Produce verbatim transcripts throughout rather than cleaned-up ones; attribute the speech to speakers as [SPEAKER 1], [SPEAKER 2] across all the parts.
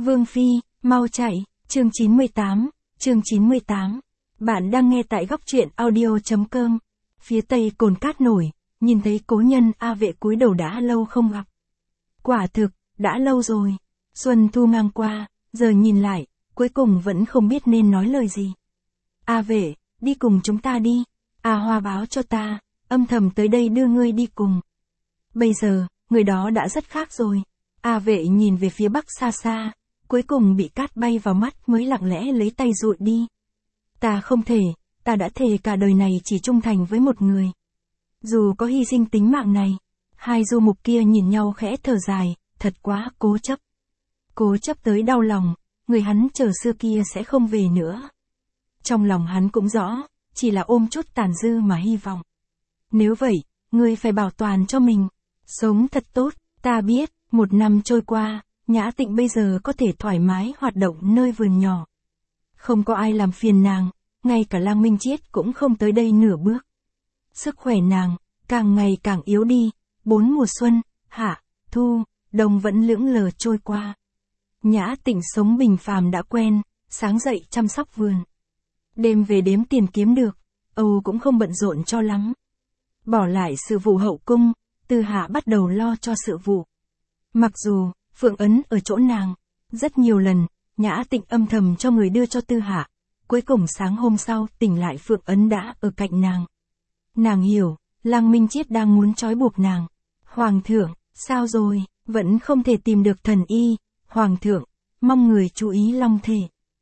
[SPEAKER 1] Vương Phi, mau chạy, chương chín mươi tám, chương chín mươi tám. Bạn đang nghe tại góc truyện audio.com. Phía tây cồn cát nổi, nhìn thấy cố nhân A Vệ cúi đầu đã lâu không gặp. Quả thực, đã lâu rồi. Xuân Thu ngang qua, giờ nhìn lại, cuối cùng vẫn không biết nên nói lời gì. A Vệ, đi cùng chúng ta đi. A Hoa báo cho ta, âm thầm tới đây đưa ngươi đi cùng. Bây giờ, người đó đã rất khác rồi. A Vệ nhìn về phía bắc xa xa, cuối cùng bị cát bay vào mắt mới lặng lẽ lấy tay dụi đi. Ta không thể, ta đã thề cả đời này chỉ trung thành với một người. Dù có hy sinh tính mạng này, hai du mục kia nhìn nhau khẽ thở dài, thật quá cố chấp. Cố chấp tới đau lòng, người hắn chờ xưa kia sẽ không về nữa. Trong lòng hắn cũng rõ, chỉ là ôm chút tàn dư mà hy vọng. Nếu vậy, ngươi phải bảo toàn cho mình, sống thật tốt. Ta biết, một năm trôi qua, Nhã Tịnh bây giờ có thể thoải mái hoạt động nơi vườn nhỏ. Không có ai làm phiền nàng, ngay cả Lang Minh Chiết cũng không tới đây nửa bước. Sức khỏe nàng, càng ngày càng yếu đi, bốn mùa xuân, hạ, thu, đông vẫn lững lờ trôi qua. Nhã Tịnh sống bình phàm đã quen, sáng dậy chăm sóc vườn. Đêm về đếm tiền kiếm được, Âu cũng không bận rộn cho lắm. Bỏ lại sự vụ hậu cung, Tư Hạ bắt đầu lo cho sự vụ. Mặc dù, Phượng ấn ở chỗ nàng, rất nhiều lần, Nhã Tịnh âm thầm cho người đưa cho Tư Hạ. Cuối cùng sáng hôm sau tỉnh lại Phượng ấn đã ở cạnh nàng. Nàng hiểu, Lang Minh Chiết đang muốn trói buộc nàng. Hoàng thượng, sao rồi, vẫn không thể tìm được thần y. Hoàng thượng, mong người chú ý long thể.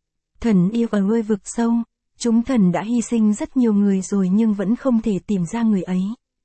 [SPEAKER 1] Thần y ở nơi vực sâu, chúng thần đã hy sinh rất nhiều người rồi nhưng vẫn không thể tìm ra người ấy.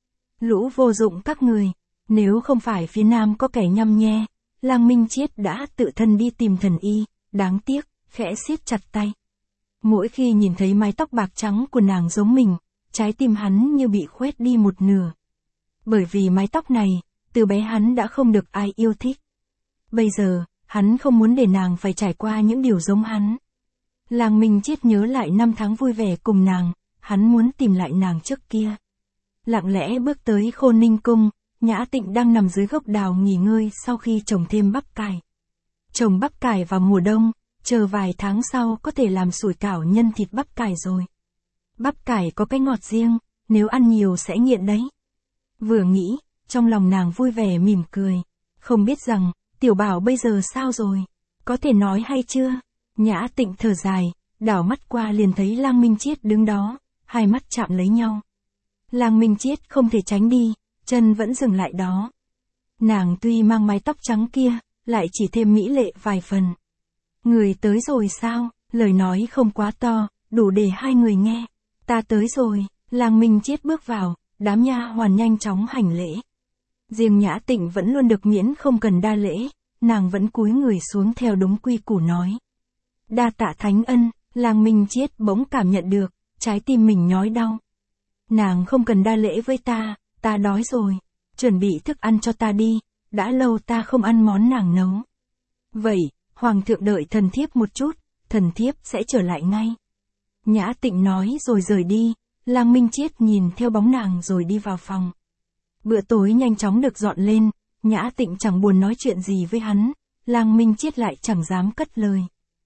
[SPEAKER 1] Lũ vô dụng các người, nếu không phải phía nam có kẻ nhăm nhe, Lang Minh Chiết đã tự thân đi tìm thần y, đáng tiếc, khẽ siết chặt tay. Mỗi khi nhìn thấy mái tóc bạc trắng của nàng giống mình, trái tim hắn như bị khoét đi một nửa. Bởi vì mái tóc này, từ bé hắn đã không được ai yêu thích. Bây giờ, hắn không muốn để nàng phải trải qua những điều giống hắn. Lang Minh Chiết nhớ lại năm tháng vui vẻ cùng nàng, hắn muốn tìm lại nàng trước kia. Lặng lẽ bước tới Khôn Ninh Cung, Nhã Tịnh đang nằm dưới gốc đào nghỉ ngơi sau khi trồng thêm bắp cải. Trồng bắp cải vào mùa đông, chờ vài tháng sau có thể làm sủi cảo nhân thịt bắp cải rồi. Bắp cải có cái ngọt riêng, nếu ăn nhiều sẽ nghiện đấy. Vừa nghĩ, trong lòng nàng vui vẻ mỉm cười. Không biết rằng, tiểu bảo bây giờ sao rồi? Có thể nói hay chưa? Nhã Tịnh thở dài, đảo mắt qua liền thấy Lang Minh Chiết đứng đó, hai mắt chạm lấy nhau. Lang Minh Chiết không thể tránh đi, chân vẫn dừng lại đó. Nàng tuy mang mái tóc trắng kia, lại chỉ thêm mỹ lệ vài phần. Người tới rồi sao? Lời nói không quá to, đủ để hai người nghe. Ta tới rồi. Lang Minh Chiết bước vào, đám nha hoàn nhanh chóng hành lễ. Riêng Nhã Tịnh vẫn luôn được miễn không cần đa lễ, nàng vẫn cúi người xuống theo đúng quy củ nói. Đa tạ thánh ân. Lang Minh Chiết bỗng cảm nhận được, trái tim mình nhói đau. Nàng không cần đa lễ với ta, ta đói rồi. Chuẩn bị thức ăn cho ta đi, đã lâu ta không ăn món nàng nấu. Vậy, Hoàng thượng đợi thần thiếp một chút, thần thiếp sẽ trở lại ngay. Nhã Tịnh nói rồi rời đi, Lang Minh Chiết nhìn theo bóng nàng rồi đi vào phòng. Bữa tối nhanh chóng được dọn lên, Nhã Tịnh chẳng buồn nói chuyện gì với hắn, Lang Minh Chiết lại chẳng dám cất lời.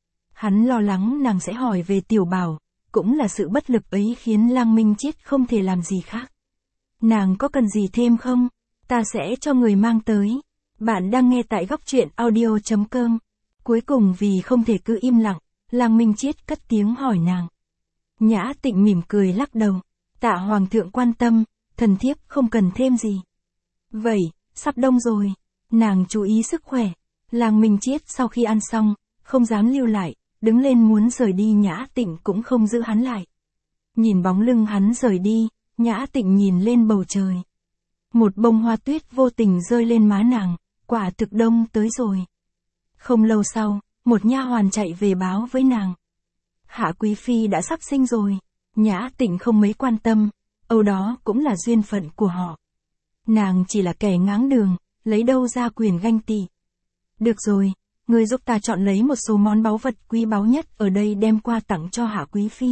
[SPEAKER 1] Hắn lo lắng nàng sẽ hỏi về tiểu bảo, cũng là sự bất lực ấy khiến Lang Minh Chiết không thể làm gì khác. Nàng có cần gì thêm không? Ta sẽ cho người mang tới. Bạn đang nghe tại góc truyện audio.com. Cuối cùng vì không thể cứ im lặng, Lang Minh Chiết cất tiếng hỏi nàng. Nhã Tịnh mỉm cười lắc đầu. Tạ Hoàng thượng quan tâm, thần thiếp không cần thêm gì. Vậy, sắp đông rồi. Nàng chú ý sức khỏe. Lang Minh Chiết sau khi ăn xong, không dám lưu lại, đứng lên muốn rời đi. Nhã Tịnh cũng không giữ hắn lại. Nhìn bóng lưng hắn rời đi, Nhã Tịnh nhìn lên bầu trời. Một bông hoa tuyết vô tình rơi lên má nàng, quả thực đông tới rồi. Không lâu sau, một nha hoàn chạy về báo với nàng. Hạ Quý Phi đã sắp sinh rồi. Nhã Tịnh không mấy quan tâm, âu đó cũng là duyên phận của họ. Nàng chỉ là kẻ ngáng đường, lấy đâu ra quyền ganh tị. Được rồi, ngươi giúp ta chọn lấy một số món báu vật quý báu nhất ở đây đem qua tặng cho Hạ Quý Phi.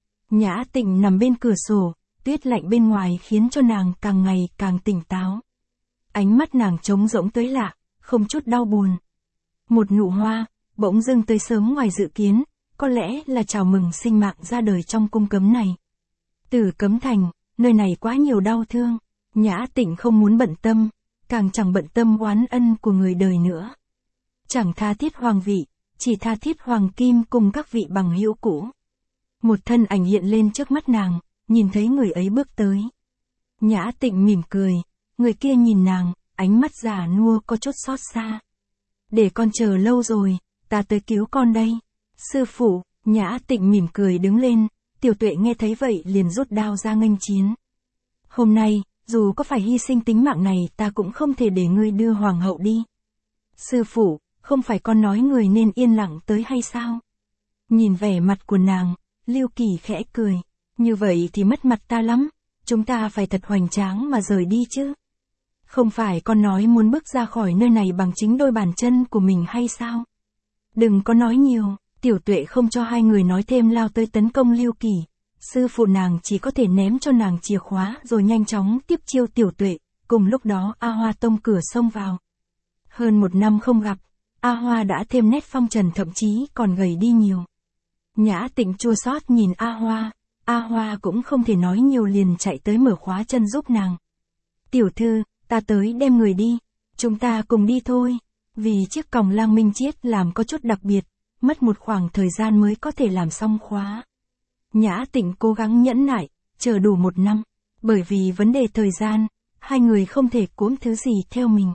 [SPEAKER 1] Nhã Tịnh nằm bên cửa sổ, tuyết lạnh bên ngoài khiến cho nàng càng ngày càng tỉnh táo. Ánh mắt nàng trống rỗng tới lạ, không chút đau buồn. Một nụ hoa, bỗng dưng tới sớm ngoài dự kiến, có lẽ là chào mừng sinh mạng ra đời trong cung cấm này. Tử Cấm Thành, nơi này quá nhiều đau thương, Nhã Tịnh không muốn bận tâm, càng chẳng bận tâm oán ân của người đời nữa. Chẳng tha thiết hoàng vị, chỉ tha thiết hoàng kim cùng các vị bằng hữu cũ. Một thân ảnh hiện lên trước mắt nàng, nhìn thấy người ấy bước tới. Nhã Tịnh mỉm cười, người kia nhìn nàng, ánh mắt già nua có chút xót xa. Để con chờ lâu rồi, ta tới cứu con đây. Sư phụ, Nhã Tịnh mỉm cười đứng lên, Tiểu Tuệ nghe thấy vậy liền rút đao ra nghênh chiến. Hôm nay, dù có phải hy sinh tính mạng này ta cũng không thể để ngươi đưa hoàng hậu đi. Sư phụ, không phải con nói người nên yên lặng tới hay sao? Nhìn vẻ mặt của nàng, Lưu Kỳ khẽ cười. Như vậy thì mất mặt ta lắm, chúng ta phải thật hoành tráng mà rời đi chứ. Không phải con nói muốn bước ra khỏi nơi này bằng chính đôi bàn chân của mình hay sao? Đừng có nói nhiều, Tiểu Tuệ không cho hai người nói thêm lao tới tấn công Lưu Kỳ. Sư phụ nàng chỉ có thể ném cho nàng chìa khóa rồi nhanh chóng tiếp chiêu Tiểu Tuệ, cùng lúc đó A Hoa tông cửa xông vào. Hơn một năm không gặp, A Hoa đã thêm nét phong trần thậm chí còn gầy đi nhiều. Nhã Tịnh chua xót nhìn A Hoa, A Hoa cũng không thể nói nhiều liền chạy tới mở khóa chân giúp nàng. Tiểu thư, ta tới đem người đi, chúng ta cùng đi thôi, vì chiếc còng Lang Minh Chiết làm có chút đặc biệt, mất một khoảng thời gian mới có thể làm xong khóa. Nhã Tịnh cố gắng nhẫn nại, chờ đủ một năm, bởi vì vấn đề thời gian, hai người không thể cuỗm thứ gì theo mình.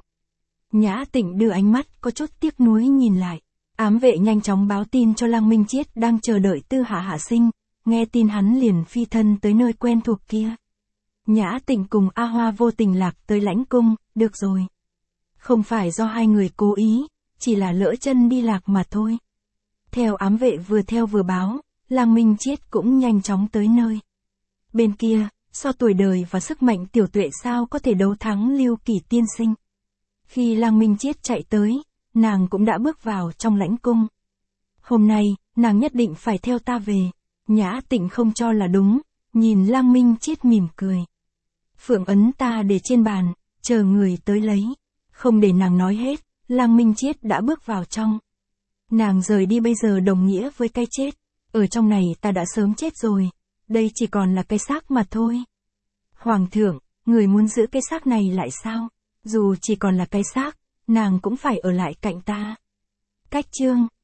[SPEAKER 1] Nhã Tịnh đưa ánh mắt có chút tiếc nuối nhìn lại, ám vệ nhanh chóng báo tin cho Lang Minh Chiết đang chờ đợi Tư Hạ hạ sinh, nghe tin hắn liền phi thân tới nơi quen thuộc kia. Nhã Tịnh cùng A Hoa vô tình lạc tới lãnh cung, được rồi. Không phải do hai người cố ý, chỉ là lỡ chân đi lạc mà thôi. Theo ám vệ vừa theo vừa báo, Lang Minh Chiết cũng nhanh chóng tới nơi. Bên kia, so tuổi đời và sức mạnh Tiểu Tuệ sao có thể đấu thắng Lưu Kỳ tiên sinh. Khi Lang Minh Chiết chạy tới, nàng cũng đã bước vào trong lãnh cung. Hôm nay, nàng nhất định phải theo ta về. Nhã Tịnh không cho là đúng, nhìn Lang Minh Chiết mỉm cười. Phượng ấn ta để trên bàn, chờ người tới lấy. Không để nàng nói hết, Lang Minh Chiết đã bước vào trong. Nàng rời đi bây giờ đồng nghĩa với cái chết. Ở trong này ta đã sớm chết rồi, đây chỉ còn là cái xác mà thôi. Hoàng thượng, người muốn giữ cái xác này lại sao? Dù chỉ còn là cái xác, nàng cũng phải ở lại cạnh ta. Cách chương